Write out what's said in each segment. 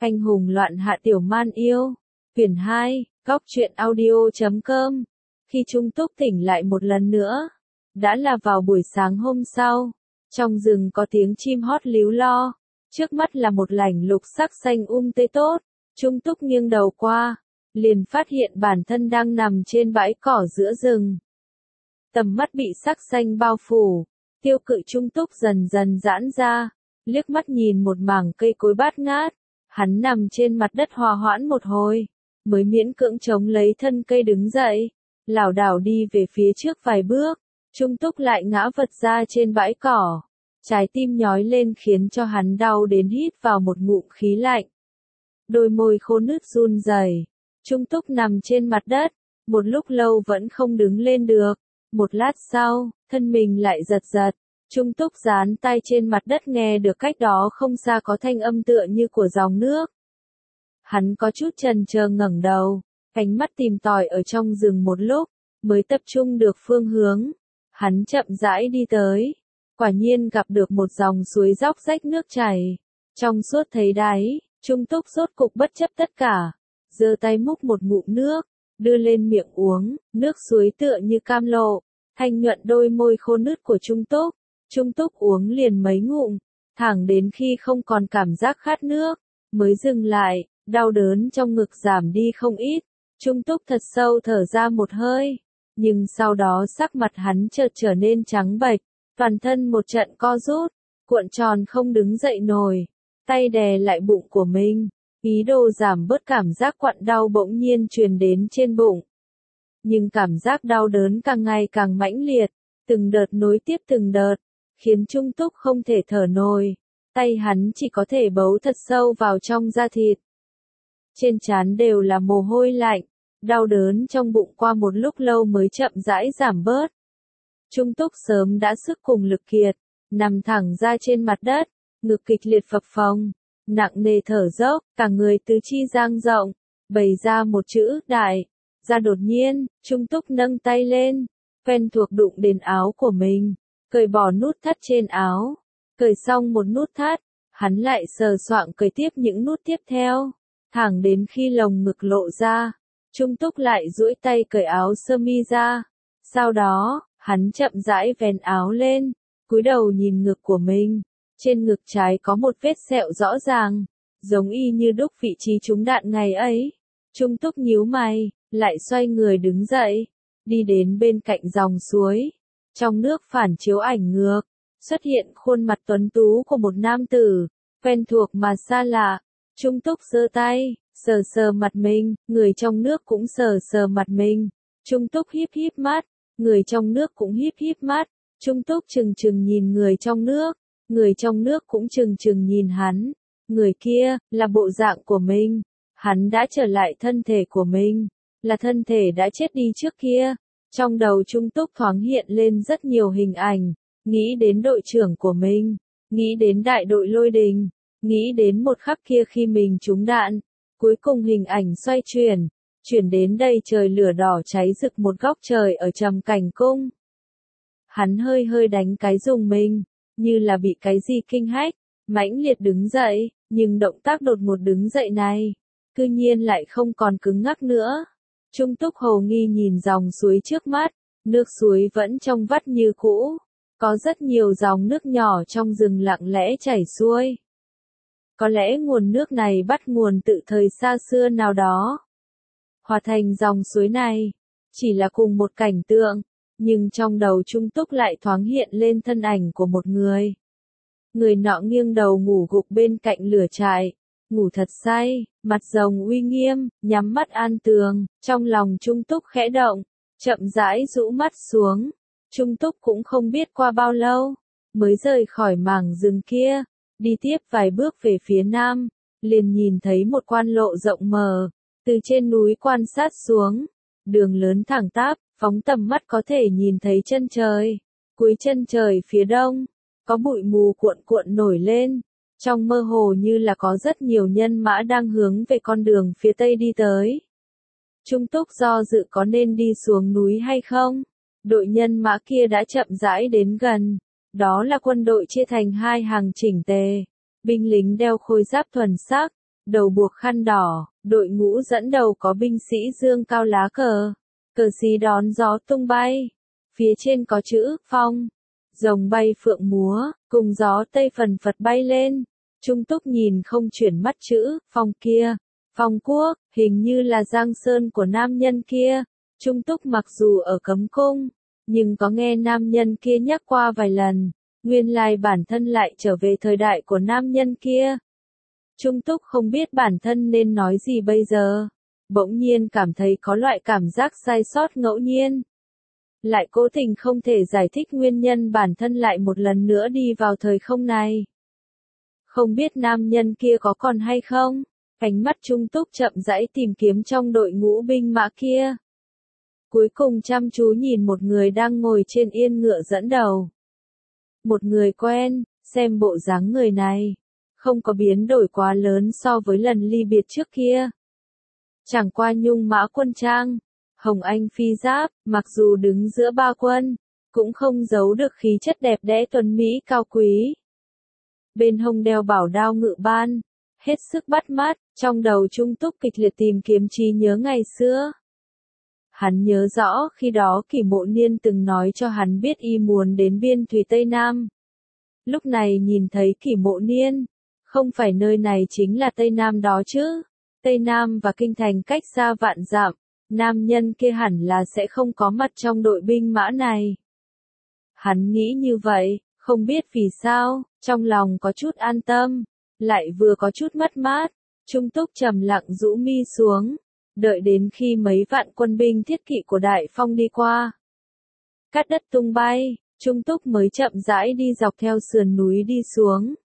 Anh hùng loạn hạ tiểu man yêu. Quyển 2, Góc truyện audio.com. Khi Trung Túc tỉnh lại một lần nữa, đã là vào buổi sáng hôm sau. Trong rừng có tiếng chim hót líu lo. Trước mắt là một lảnh lục sắc xanh tươi tốt. Trung Túc nghiêng đầu qua, liền phát hiện bản thân đang nằm trên bãi cỏ giữa rừng. Tầm mắt bị sắc xanh bao phủ, tiêu cự Trung Túc dần dần giãn ra, liếc mắt nhìn một mảng cây cối bát ngát. Hắn nằm trên mặt đất hòa hoãn một hồi, mới miễn cưỡng chống lấy thân cây đứng dậy, lảo đảo đi về phía trước vài bước. Trung Túc lại ngã vật ra trên bãi cỏ, trái tim nhói lên khiến cho hắn đau đến hít vào một ngụm khí lạnh. Đôi môi khô nứt run rẩy. Trung Túc nằm trên mặt đất, một lúc lâu vẫn không đứng lên được. Một lát sau, thân mình lại giật giật. Trung Túc dán tay trên mặt đất nghe được cách đó không xa có thanh âm tựa như của dòng nước. Hắn có chút chần chờ ngẩng đầu, ánh mắt tìm tòi ở trong rừng một lúc, mới tập trung được phương hướng. Hắn chậm rãi đi tới, quả nhiên gặp được một dòng suối róc rách nước chảy. Trong suốt thấy đáy, Trung Túc rốt cục bất chấp tất cả, giơ tay múc một ngụm nước, đưa lên miệng uống, nước suối tựa như cam lộ, thanh nhuận đôi môi khô nứt của Trung Túc. Trung Túc uống liền mấy ngụm, thẳng đến khi không còn cảm giác khát nước, mới dừng lại, đau đớn trong ngực giảm đi không ít. Trung Túc thật sâu thở ra một hơi, nhưng sau đó sắc mặt hắn chợt trở nên trắng bệch, toàn thân một trận co rút, cuộn tròn không đứng dậy nổi, tay đè lại bụng của mình, ý đồ giảm bớt cảm giác quặn đau bỗng nhiên truyền đến trên bụng. Nhưng cảm giác đau đớn càng ngày càng mãnh liệt, từng đợt nối tiếp từng đợt, khiến Trung Túc không thể thở nổi, tay hắn chỉ có thể bấu thật sâu vào trong da thịt. Trên trán đều là mồ hôi lạnh, đau đớn trong bụng qua một lúc lâu mới chậm rãi giảm bớt. Trung Túc sớm đã sức cùng lực kiệt, nằm thẳng ra trên mặt đất, ngực kịch liệt phập phồng, nặng nề thở dốc, cả người tứ chi dang rộng, bày ra một chữ đại. Ra đột nhiên, Trung Túc nâng tay lên, quen thuộc đụng đến áo của mình, cởi bỏ nút thắt trên áo. Cởi xong một nút thắt, hắn lại sờ soạng cởi tiếp những nút tiếp theo, thẳng đến khi lồng ngực lộ ra. Trung Túc lại duỗi tay cởi áo sơ mi ra. Sau đó, hắn chậm rãi vén áo lên, cúi đầu nhìn ngực của mình. Trên ngực trái có một vết sẹo rõ ràng, giống y như đúc vị trí trúng đạn ngày ấy. Trung Túc nhíu mày, lại xoay người đứng dậy, đi đến bên cạnh dòng suối. Trong nước phản chiếu ảnh ngược, xuất hiện khuôn mặt tuấn tú của một nam tử, quen thuộc mà xa lạ. Trung Túc giơ tay, sờ sờ mặt mình, người trong nước cũng sờ sờ mặt mình. Trung Túc híp híp mắt, người trong nước cũng híp híp mắt. Trung Túc chừng chừng nhìn người trong nước, người trong nước cũng chừng chừng nhìn hắn. Người kia, là bộ dạng của mình. Hắn đã trở lại thân thể của mình, là thân thể đã chết đi trước kia. Trong đầu Trung Túc thoáng hiện lên rất nhiều hình ảnh, nghĩ đến đội trưởng của mình, nghĩ đến đại đội Lôi Đình, nghĩ đến một khắc kia khi mình trúng đạn. Cuối cùng hình ảnh xoay chuyển đến đây trời lửa đỏ cháy rực một góc trời ở Trầm Cảnh Cung. Hắn hơi hơi đánh cái rùng mình, như là bị cái gì kinh hách, mãnh liệt đứng dậy, nhưng động tác đột ngột đứng dậy này, cư nhiên lại không còn cứng ngắc nữa. Trung Túc hồ nghi nhìn dòng suối trước mắt, nước suối vẫn trong vắt như cũ, có rất nhiều dòng nước nhỏ trong rừng lặng lẽ chảy xuôi. Có lẽ nguồn nước này bắt nguồn từ thời xa xưa nào đó, hòa thành dòng suối này, chỉ là cùng một cảnh tượng, nhưng trong đầu Trung Túc lại thoáng hiện lên thân ảnh của một người. Người nọ nghiêng đầu ngủ gục bên cạnh lửa trại, ngủ thật say, mặt rồng uy nghiêm, nhắm mắt an tường. Trong lòng Trung Túc khẽ động, chậm rãi rũ mắt xuống. Trung Túc cũng không biết qua bao lâu, mới rời khỏi mảng rừng kia, đi tiếp vài bước về phía nam, liền nhìn thấy một quan lộ rộng mở, từ trên núi quan sát xuống, đường lớn thẳng tắp, phóng tầm mắt có thể nhìn thấy chân trời. Cuối chân trời phía đông, có bụi mù cuộn cuộn nổi lên, trong mơ hồ như là có rất nhiều nhân mã đang hướng về con đường phía tây đi tới. Trung Túc do dự có nên đi xuống núi hay không. Đội nhân mã kia đã chậm rãi đến gần, đó là quân đội chia thành hai hàng chỉnh tề, binh lính đeo khôi giáp thuần sắc, đầu buộc khăn đỏ, đội ngũ dẫn đầu có binh sĩ dương cao lá cờ, cờ xí đón gió tung bay, phía trên có chữ phong, rồng bay phượng múa, cùng gió tây phần phật bay lên. Trung Túc nhìn không chuyển mắt chữ phong kia, phong quốc, hình như là giang sơn của nam nhân kia. Trung Túc mặc dù ở cấm cung, nhưng có nghe nam nhân kia nhắc qua vài lần, nguyên lai bản thân lại trở về thời đại của nam nhân kia. Trung Túc không biết bản thân nên nói gì bây giờ, bỗng nhiên cảm thấy có loại cảm giác sai sót ngẫu nhiên. Lại cố tình không thể giải thích nguyên nhân bản thân lại một lần nữa đi vào thời không này. Không biết nam nhân kia có còn hay không? Ánh mắt Trung Túc chậm rãi tìm kiếm trong đội ngũ binh mã kia. Cuối cùng chăm chú nhìn một người đang ngồi trên yên ngựa dẫn đầu. Một người quen, xem bộ dáng người này, không có biến đổi quá lớn so với lần ly biệt trước kia. Chẳng qua nhung mã quân trang, hồng anh phi giáp, mặc dù đứng giữa ba quân, cũng không giấu được khí chất đẹp đẽ tuấn mỹ cao quý. Bên hông đeo bảo đao ngự ban, hết sức bắt mắt, trong đầu Trung Túc kịch liệt tìm kiếm trí nhớ ngày xưa. Hắn nhớ rõ khi đó Kỷ Mộ Niên từng nói cho hắn biết y muốn đến biên thùy Tây Nam. Lúc này nhìn thấy Kỷ Mộ Niên, không phải nơi này chính là Tây Nam đó chứ. Tây Nam và Kinh Thành cách xa vạn dặm, nam nhân kia hẳn là sẽ không có mặt trong đội binh mã này. Hắn nghĩ như vậy, không biết vì sao, trong lòng có chút an tâm, lại vừa có chút mất mát. Trung Túc trầm lặng rũ mi xuống, đợi đến khi mấy vạn quân binh thiết kỵ của Đại Phong đi qua. Cát đất tung bay, Trung Túc mới chậm rãi đi dọc theo sườn núi đi xuống.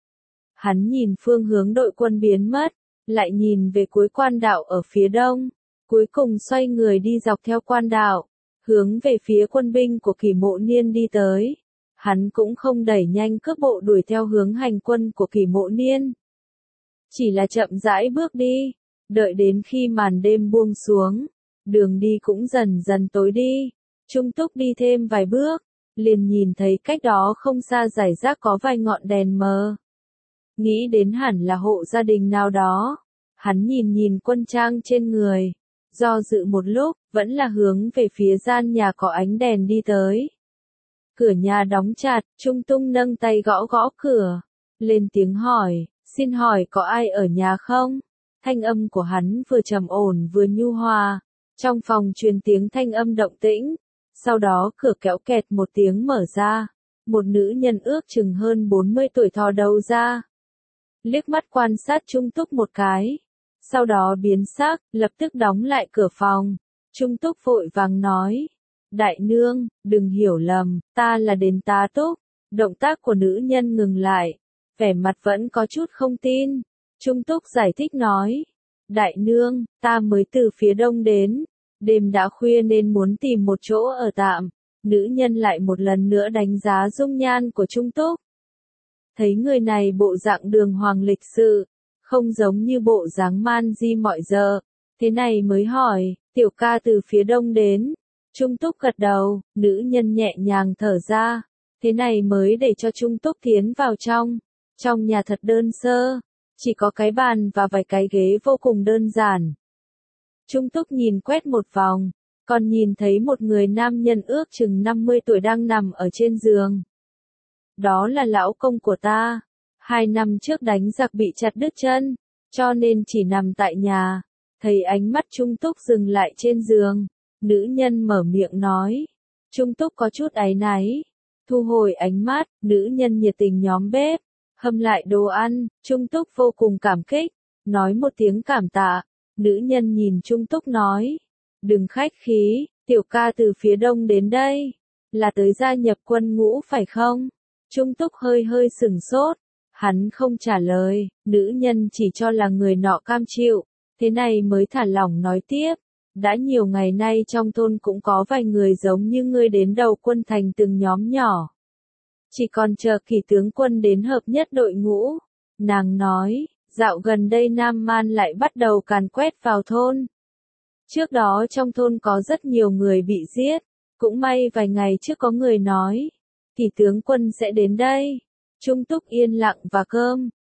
Hắn nhìn phương hướng đội quân biến mất, lại nhìn về cuối quan đạo ở phía đông, cuối cùng xoay người đi dọc theo quan đạo, hướng về phía quân binh của Kỷ Mộ Niên đi tới. Hắn cũng không đẩy nhanh cước bộ đuổi theo hướng hành quân của Kỷ Mộ Niên. Chỉ là chậm rãi bước đi, đợi đến khi màn đêm buông xuống, đường đi cũng dần dần tối đi. Trung Túc đi thêm vài bước, liền nhìn thấy cách đó không xa rải rác có vài ngọn đèn mờ. Nghĩ đến hẳn là hộ gia đình nào đó. Hắn nhìn nhìn quân trang trên người, do dự một lúc, vẫn là hướng về phía gian nhà có ánh đèn đi tới. Cửa nhà đóng chặt, Trung Tung nâng tay gõ gõ cửa, lên tiếng hỏi, xin hỏi có ai ở nhà không? Thanh âm của hắn vừa trầm ổn vừa nhu hòa, trong phòng truyền tiếng thanh âm động tĩnh, sau đó cửa kéo kẹt một tiếng mở ra, một nữ nhân ước chừng hơn 40 tuổi thò đầu ra. Liếc mắt quan sát Trung Túc một cái, sau đó biến sắc, lập tức đóng lại cửa phòng. Trung Túc vội vàng nói, đại nương, đừng hiểu lầm, ta là đến tá túc. Động tác của nữ nhân ngừng lại, vẻ mặt vẫn có chút không tin. Trung Túc giải thích nói, đại nương, ta mới từ phía đông đến, đêm đã khuya nên muốn tìm một chỗ ở tạm. Nữ nhân lại một lần nữa đánh giá dung nhan của Trung Túc. Thấy người này bộ dạng đường hoàng lịch sự, không giống như bộ dáng man di mọi giờ, thế này mới hỏi, tiểu ca từ phía đông đến. Trung Túc gật đầu, nữ nhân nhẹ nhàng thở ra, thế này mới để cho Trung Túc tiến vào trong. Trong nhà thật đơn sơ, chỉ có cái bàn và vài cái ghế vô cùng đơn giản. Trung Túc nhìn quét một vòng, còn nhìn thấy một người nam nhân ước chừng 50 tuổi đang nằm ở trên giường. Đó là lão công của ta, 2 năm trước đánh giặc bị chặt đứt chân, cho nên chỉ nằm tại nhà. Thấy ánh mắt Trung Túc dừng lại trên giường, nữ nhân mở miệng nói. Trung Túc có chút áy náy, thu hồi ánh mắt, nữ nhân nhiệt tình nhóm bếp, hâm lại đồ ăn. Trung Túc vô cùng cảm kích, nói một tiếng cảm tạ. Nữ nhân nhìn Trung Túc nói, đừng khách khí, tiểu ca từ phía đông đến đây, là tới gia nhập quân ngũ phải không? Trung Túc hơi hơi sửng sốt, hắn không trả lời, nữ nhân chỉ cho là người nọ cam chịu, thế này mới thả lỏng nói tiếp. Đã nhiều ngày nay trong thôn cũng có vài người giống như ngươi đến đầu quân thành từng nhóm nhỏ. Chỉ còn chờ Kỳ tướng quân đến hợp nhất đội ngũ. Nàng nói, dạo gần đây Nam Man lại bắt đầu càn quét vào thôn. Trước đó trong thôn có rất nhiều người bị giết, cũng may vài ngày trước có người nói, Kỳ tướng quân sẽ đến đây. Trung Túc yên lặng và cơm,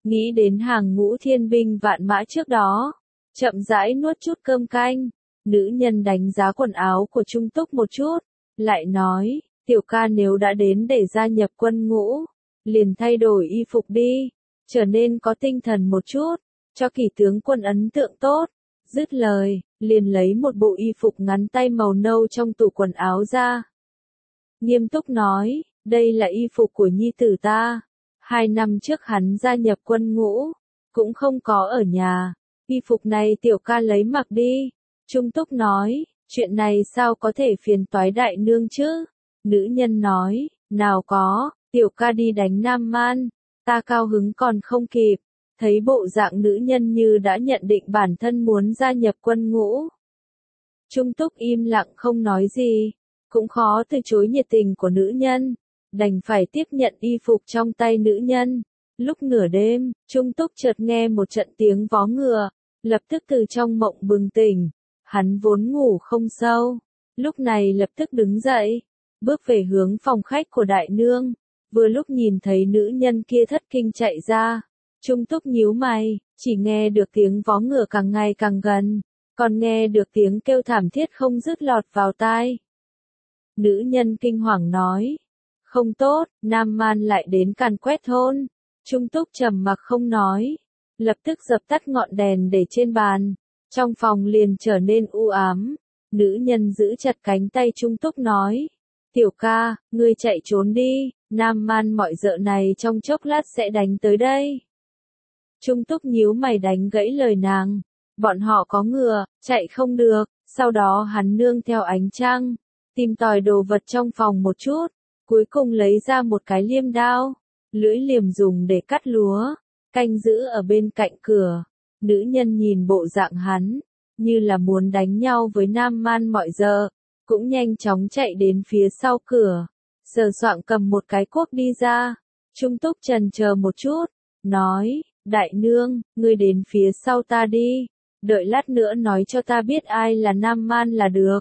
nghĩ đến hàng ngũ thiên binh vạn mã trước đó, chậm rãi nuốt chút cơm canh. Nữ nhân đánh giá quần áo của Trung Túc một chút, lại nói, tiểu ca nếu đã đến để gia nhập quân ngũ, liền thay đổi y phục đi, trở nên có tinh thần một chút, cho kỷ tướng quân ấn tượng tốt. Dứt lời, liền lấy một bộ y phục ngắn tay màu nâu trong tủ quần áo ra. Nghiêm túc nói, đây là y phục của nhi tử ta. 2 năm trước hắn gia nhập quân ngũ, cũng không có ở nhà. Y phục này tiểu ca lấy mặc đi. Trung Túc nói, chuyện này sao có thể phiền toái đại nương chứ? Nữ nhân nói, nào có, tiểu ca đi đánh Nam Man, ta cao hứng còn không kịp. Thấy bộ dạng nữ nhân như đã nhận định bản thân muốn gia nhập quân ngũ. Trung Túc im lặng không nói gì, cũng khó từ chối nhiệt tình của nữ nhân, đành phải tiếp nhận y phục trong tay nữ nhân. Lúc nửa đêm, Trung Túc chợt nghe một trận tiếng vó ngựa, lập tức từ trong mộng bừng tỉnh. Hắn vốn ngủ không sâu, lúc này lập tức đứng dậy, bước về hướng phòng khách của đại nương, vừa lúc nhìn thấy nữ nhân kia thất kinh chạy ra. Trung Túc nhíu mày, chỉ nghe được tiếng vó ngựa càng ngày càng gần, còn nghe được tiếng kêu thảm thiết không dứt lọt vào tai. Nữ nhân kinh hoàng nói, không tốt, Nam Man lại đến càn quét thôn. Trung Túc trầm mặc không nói, lập tức dập tắt ngọn đèn để trên bàn, trong phòng liền trở nên u ám. Nữ nhân giữ chặt cánh tay Trung Túc nói, tiểu ca, ngươi chạy trốn đi, Nam Man mọi dợ này trong chốc lát sẽ đánh tới đây. Trung Túc nhíu mày đánh gãy lời nàng, bọn họ có ngựa, chạy không được. Sau đó hắn nương theo ánh trăng, tìm tòi đồ vật trong phòng một chút, cuối cùng lấy ra một cái liêm đao, lưỡi liềm dùng để cắt lúa, canh giữ ở bên cạnh cửa. Nữ nhân nhìn bộ dạng hắn, như là muốn đánh nhau với Nam Man mọi giờ, cũng nhanh chóng chạy đến phía sau cửa, sờ soạng cầm một cái cuốc đi ra. Trung Túc chần chờ một chút, nói, đại nương, ngươi đến phía sau ta đi, đợi lát nữa nói cho ta biết ai là Nam Man là được.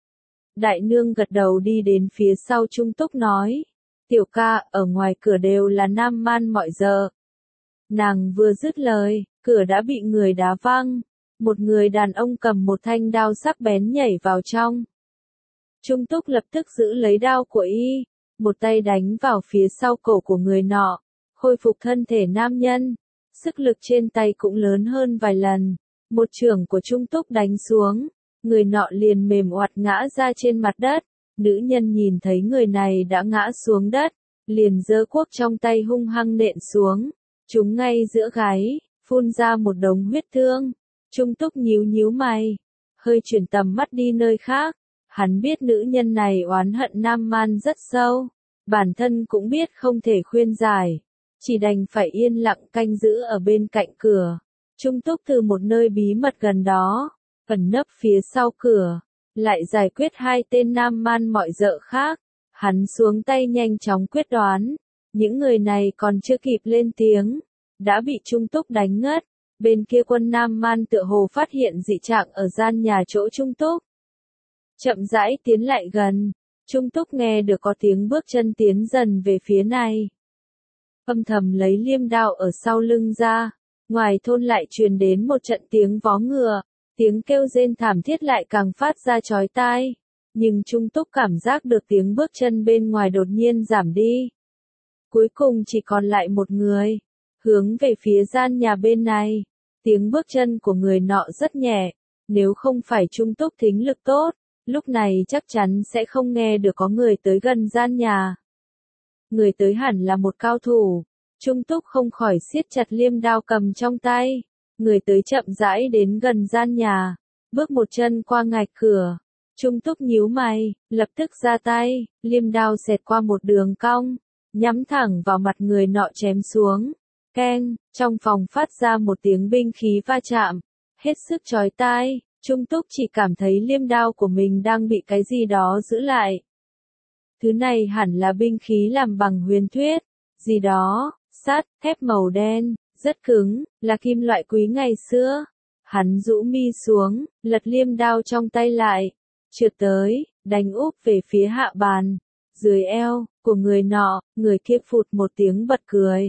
Đại nương gật đầu đi đến phía sau Trung Túc nói, tiểu ca, ở ngoài cửa đều là Nam Man mọi giờ. Nàng vừa dứt lời, cửa đã bị người đá văng, một người đàn ông cầm một thanh đao sắc bén nhảy vào trong. Trung Túc lập tức giữ lấy đao của y, một tay đánh vào phía sau cổ của người nọ, khôi phục thân thể nam nhân, sức lực trên tay cũng lớn hơn vài lần. Một chưởng của Trung Túc đánh xuống, người nọ liền mềm oặt ngã ra trên mặt đất. Nữ nhân nhìn thấy người này đã ngã xuống đất, liền giơ cuốc trong tay hung hăng nện xuống, trúng ngay giữa gáy, phun ra một đống huyết thương. Trung Túc nhíu nhíu mày, hơi chuyển tầm mắt đi nơi khác. Hắn biết nữ nhân này oán hận Nam Man rất sâu, bản thân cũng biết không thể khuyên giải, chỉ đành phải yên lặng canh giữ ở bên cạnh cửa. Trung Túc từ một nơi bí mật gần đó, ẩn nấp phía sau cửa, lại giải quyết 2 tên Nam Man mọi dợ khác. Hắn xuống tay nhanh chóng quyết đoán, những người này còn chưa kịp lên tiếng, đã bị Trung Túc đánh ngất. Bên kia quân Nam Man tựa hồ phát hiện dị trạng ở gian nhà chỗ Trung Túc, chậm rãi tiến lại gần. Trung Túc nghe được có tiếng bước chân tiến dần về phía này, âm thầm lấy liêm đao ở sau lưng ra. Ngoài thôn lại truyền đến một trận tiếng vó ngựa, tiếng kêu rên thảm thiết lại càng phát ra chói tai. Nhưng Trung Túc cảm giác được tiếng bước chân bên ngoài đột nhiên giảm đi. Cuối cùng chỉ còn lại một người, hướng về phía gian nhà bên này. Tiếng bước chân của người nọ rất nhẹ, nếu không phải Trung Túc thính lực tốt, lúc này chắc chắn sẽ không nghe được có người tới gần gian nhà. Người tới hẳn là một cao thủ. Trung Túc không khỏi siết chặt liêm đao cầm trong tay. Người tới chậm rãi đến gần gian nhà, bước một chân qua ngạch cửa. Trung Túc nhíu mày, lập tức ra tay, liêm đao xẹt qua một đường cong, nhắm thẳng vào mặt người nọ chém xuống. Keng, trong phòng phát ra một tiếng binh khí va chạm, hết sức chói tai. Trung Túc chỉ cảm thấy liêm đao của mình đang bị cái gì đó giữ lại. Thứ này hẳn là binh khí làm bằng huyền thuyết, gì đó, sắt, thép màu đen, rất cứng, là kim loại quý ngày xưa. Hắn rũ mi xuống, lật liêm đao trong tay lại, trượt tới, đánh úp về phía hạ bàn, dưới eo của người nọ. Người kia phụt một tiếng bật cười,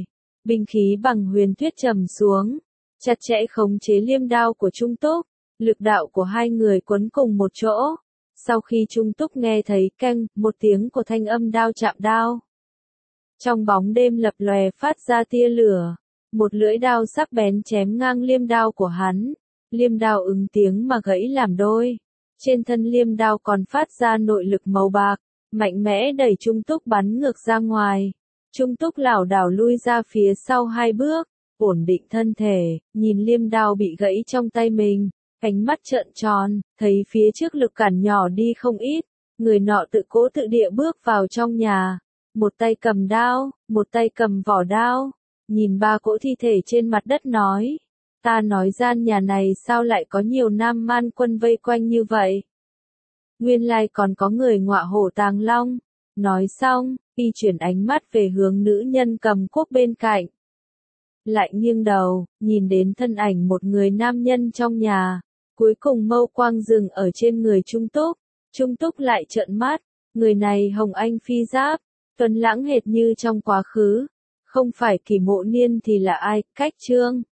Binh khí bằng huyền tuyết trầm xuống, chặt chẽ khống chế liêm đao của Trung Túc, lực đạo của hai người quấn cùng một chỗ. Sau khi Trung Túc nghe thấy keng một tiếng của thanh âm đao chạm đao, trong bóng đêm lập lòe phát ra tia lửa, một lưỡi đao sắc bén chém ngang liêm đao của hắn, liêm đao ứng tiếng mà gãy làm đôi. Trên thân liêm đao còn phát ra nội lực màu bạc, mạnh mẽ đẩy Trung Túc bắn ngược ra ngoài. Trung Túc lảo đảo lui ra phía sau 2 bước, ổn định thân thể, nhìn liêm đao bị gãy trong tay mình, ánh mắt trợn tròn, thấy phía trước lực cản nhỏ đi không ít, người nọ tự cố tự địa bước vào trong nhà, một tay cầm đao, một tay cầm vỏ đao, nhìn 3 cỗ thi thể trên mặt đất nói, ta nói gian nhà này sao lại có nhiều nam man quân vây quanh như vậy? Nguyên lai còn có người ngọa hổ tàng long. Nói xong, y chuyển ánh mắt về hướng nữ nhân cầm cuốc bên cạnh. Lại nghiêng đầu, nhìn đến thân ảnh một người nam nhân trong nhà. Cuối cùng mâu quang dừng ở trên người Trung Túc. Trung Túc lại trợn mắt, người này hồng anh phi giáp, tuấn lãng hệt như trong quá khứ. Không phải Kỷ Mộ Niên thì là ai, Cách Trương.